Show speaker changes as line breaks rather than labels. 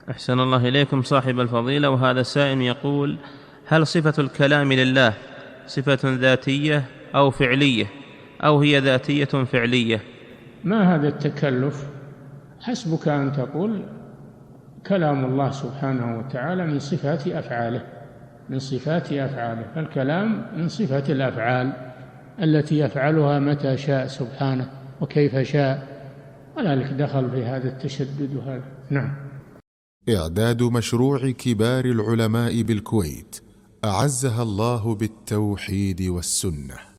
أحسن الله إليكم صاحب الفضيلة. وهذا سائل يقول: هل صفة الكلام لله صفة ذاتية أو فعلية، أو هي ذاتية فعلية؟
ما هذا التكلف؟ حسبك أن تقول كلام الله سبحانه وتعالى من صفات أفعاله، من صفات أفعاله، فالكلام من صفة الأفعال التي يفعلها متى شاء سبحانه وكيف شاء، ولا لك دخل في هذا التشدد وهذا. نعم.
إعداد مشروع كبار العلماء بالكويت أعزها الله بالتوحيد والسنة.